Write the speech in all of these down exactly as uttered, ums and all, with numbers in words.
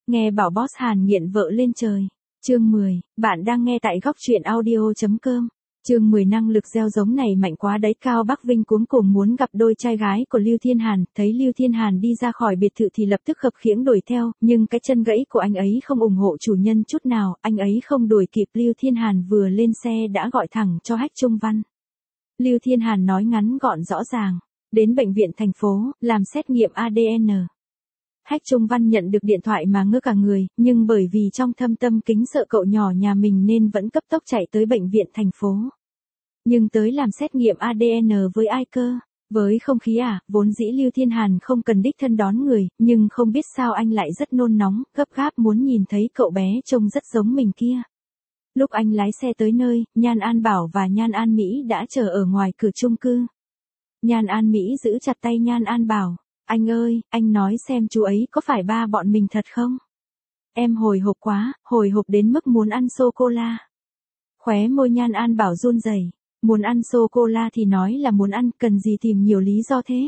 Nghe bảo boss Hàn nghiện vợ lên trời. Chương mười, bạn đang nghe tại góc truyện audio chấm com. Chương mười năng lực gieo giống này mạnh quá đấy. Cao Bắc Vinh cuống cuồng muốn gặp đôi trai gái của Lưu Thiên Hàn, thấy Lưu Thiên Hàn đi ra khỏi biệt thự thì lập tức khập khiễng đuổi theo, nhưng cái chân gãy của anh ấy không ủng hộ chủ nhân chút nào, anh ấy không đuổi kịp. Lưu Thiên Hàn vừa lên xe đã gọi thẳng cho Hách Trung Văn. Lưu Thiên Hàn nói ngắn gọn rõ ràng, đến bệnh viện thành phố, làm xét nghiệm a đê en. Hách Trung Văn nhận được điện thoại mà ngơ cả người, nhưng bởi vì trong thâm tâm kính sợ cậu nhỏ nhà mình nên vẫn cấp tốc chạy tới bệnh viện thành phố. Nhưng tới làm xét nghiệm a đê en với ai cơ? Với không khí à, vốn dĩ Lưu Thiên Hàn không cần đích thân đón người, nhưng không biết sao anh lại rất nôn nóng, gấp gáp muốn nhìn thấy cậu bé trông rất giống mình kia. Lúc anh lái xe tới nơi, Nhan An Bảo và Nhan An Mỹ đã chờ ở ngoài cửa chung cư. Nhan An Mỹ giữ chặt tay Nhan An Bảo. Anh ơi, anh nói xem chú ấy có phải ba bọn mình thật không? Em hồi hộp quá, hồi hộp đến mức muốn ăn sô-cô-la. Khóe môi Nhan An Bảo run rẩy. Muốn ăn sô-cô-la thì nói là muốn ăn, cần gì tìm nhiều lý do thế?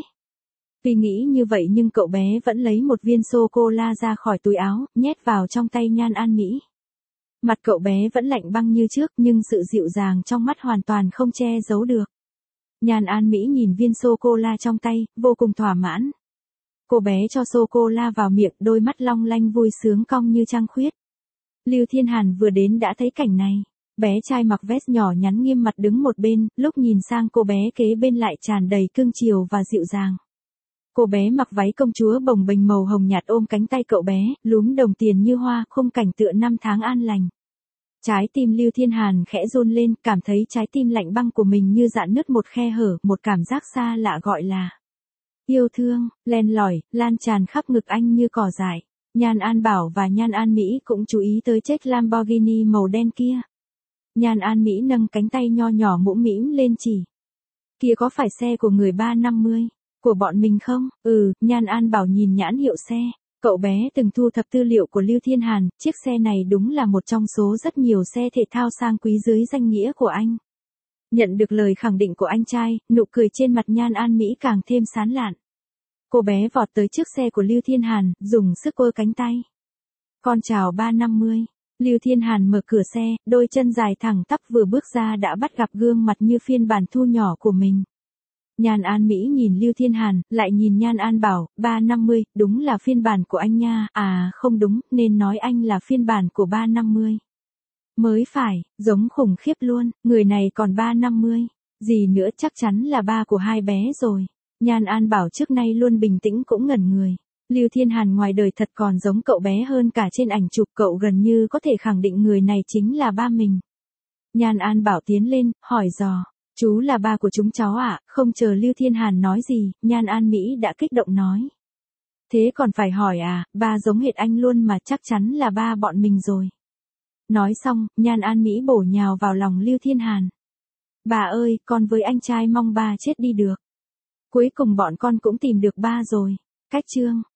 Vì nghĩ như vậy nhưng cậu bé vẫn lấy một viên sô-cô-la ra khỏi túi áo, nhét vào trong tay Nhan An Mỹ. Mặt cậu bé vẫn lạnh băng như trước nhưng sự dịu dàng trong mắt hoàn toàn không che giấu được. Nhan An Mỹ nhìn viên sô-cô-la trong tay, vô cùng thỏa mãn. Cô bé cho sô-cô-la vào miệng, đôi mắt long lanh vui sướng cong như trăng khuyết. Lưu Thiên Hàn vừa đến đã thấy cảnh này. Bé trai mặc vest nhỏ nhắn nghiêm mặt đứng một bên, lúc nhìn sang cô bé kế bên lại tràn đầy cưng chiều và dịu dàng. Cô bé mặc váy công chúa bồng bềnh màu hồng nhạt ôm cánh tay cậu bé, lúm đồng tiền như hoa, khung cảnh tựa năm tháng an lành. Trái tim Lưu Thiên Hàn khẽ run lên, cảm thấy trái tim lạnh băng của mình như rạn nứt một khe hở, một cảm giác xa lạ gọi là yêu thương, len lỏi, lan tràn khắp ngực anh như cỏ dại. Nhan An Bảo và Nhan An Mỹ cũng chú ý tới chiếc Lamborghini màu đen kia. Nhan An Mỹ nâng cánh tay nho nhỏ mũm mĩm lên chỉ. Kia có phải xe của người ba năm mươi, của bọn mình không? Ừ, Nhan An Bảo nhìn nhãn hiệu xe. Cậu bé từng thu thập tư liệu của Lưu Thiên Hàn, chiếc xe này đúng là một trong số rất nhiều xe thể thao sang quý dưới danh nghĩa của anh. Nhận được lời khẳng định của anh trai, nụ cười trên mặt Nhan An Mỹ càng thêm sán lạn. Cô bé vọt tới trước xe của Lưu Thiên Hàn, dùng sức quơ cánh tay. Con chào ba năm mươi. Lưu Thiên Hàn mở cửa xe, đôi chân dài thẳng tắp vừa bước ra đã bắt gặp gương mặt như phiên bản thu nhỏ của mình. Nhan An Mỹ nhìn Lưu Thiên Hàn, lại nhìn Nhan An Bảo, ba năm mươi, đúng là phiên bản của anh nha, à không đúng, nên nói anh là phiên bản của ba năm mươi. Mới phải, giống khủng khiếp luôn, người này còn ba năm mươi, gì nữa chắc chắn là ba của hai bé rồi. Nhan An Bảo trước nay luôn bình tĩnh cũng ngẩn người. Lưu Thiên Hàn ngoài đời thật còn giống cậu bé hơn cả trên ảnh chụp, cậu gần như có thể khẳng định người này chính là ba mình. Nhan An Bảo tiến lên, hỏi dò, chú là ba của chúng cháu ạ? À? Không chờ Lưu Thiên Hàn nói gì, Nhan An Mỹ đã kích động nói. Thế còn phải hỏi à, ba giống hệt anh luôn mà, chắc chắn là ba bọn mình rồi. Nói xong, Nhan An Mỹ bổ nhào vào lòng Lưu Thiên Hàn. Bà ơi, con với anh trai mong ba chết đi được. Cuối cùng bọn con cũng tìm được ba rồi. Cách chương.